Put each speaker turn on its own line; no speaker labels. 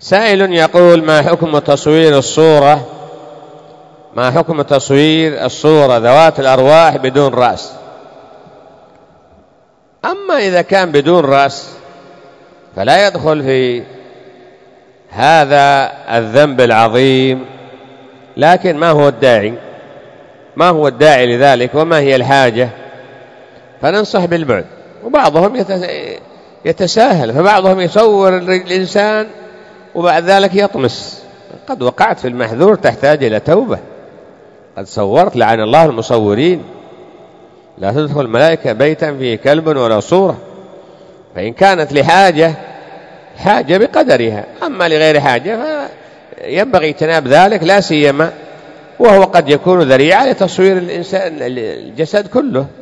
سائل يقول: ما حكم تصوير الصورة ذوات الأرواح بدون رأس؟ أما إذا كان بدون رأس فلا يدخل في هذا الذنب العظيم، لكن ما هو الداعي لذلك وما هي الحاجة؟ فننصح بالبعد. وبعضهم يتساهل، فبعضهم يصور الإنسان وبعد ذلك يطمس. قد وقعت في المحذور، تحتاج إلى توبة. قد صورت، لعن الله المصورين. لا تدخل الملائكة بيتا فيه كلب ولا صورة. فإن كانت لحاجة بقدرها، أما لغير حاجة فينبغي اجتناب ذلك، لا سيما وهو قد يكون ذريعة لتصوير الجسد كله.